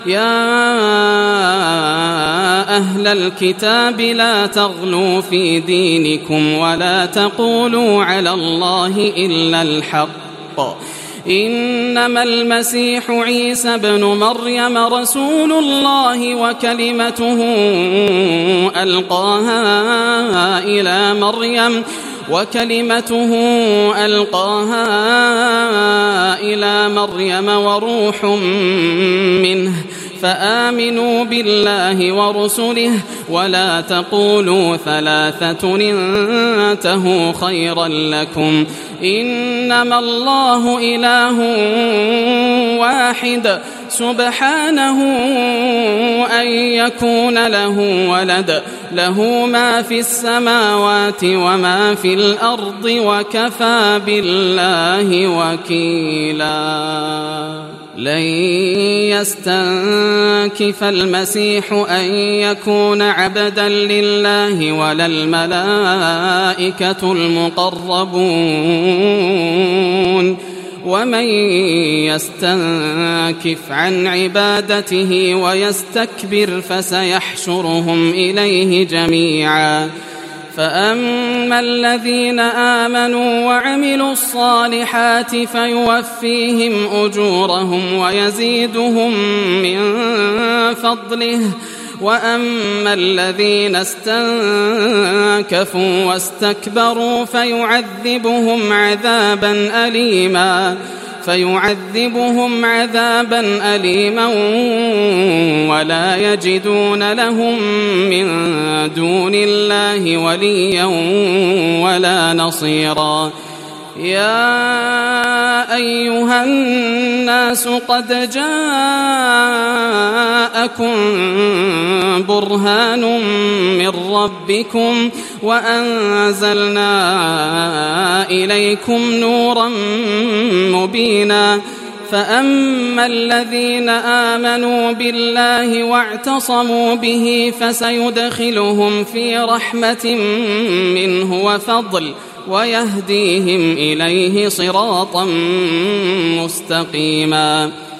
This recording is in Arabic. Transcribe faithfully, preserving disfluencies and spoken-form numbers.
يا أهل الكتاب لا تغلوا في دينكم ولا تقولوا على الله إلا الحق إنما المسيح عيسى ابن مريم رسول الله وكلمته ألقاها إلى مريم وكلمته ألقاها إلى مريم وروح منه فآمنوا بالله ورسله ولا تقولوا ثلاثة انتهوا خيرا لكم إنما الله إله واحد سبحانه أن يكون له ولد له ما في السماوات وما في الأرض وكفى بالله وكيلا لن يستنكف المسيح أن يكون عبدا لله ولا الملائكة المقربون ومن يستنكف عن عبادته ويستكبر فسيحشرهم إليه جميعا فأما الذين آمنوا وعملوا الصالحات فيوفيهم أجورهم ويزيدهم من فضله وأما الذين استنكفوا واستكبروا فيعذبهم عذابا أليما فيعذبهم عذابا أليما ولا يجدون لهم من دون الله وليا ولا نصيرا يا أيها الناس قد جاءكم برهان من ربكم وأنزلنا إليكم نورا مبينا فأما الذين آمنوا بالله واعتصموا به فسيدخلهم في رحمة منه وفضل ويهديهم إليه صراطا مستقيما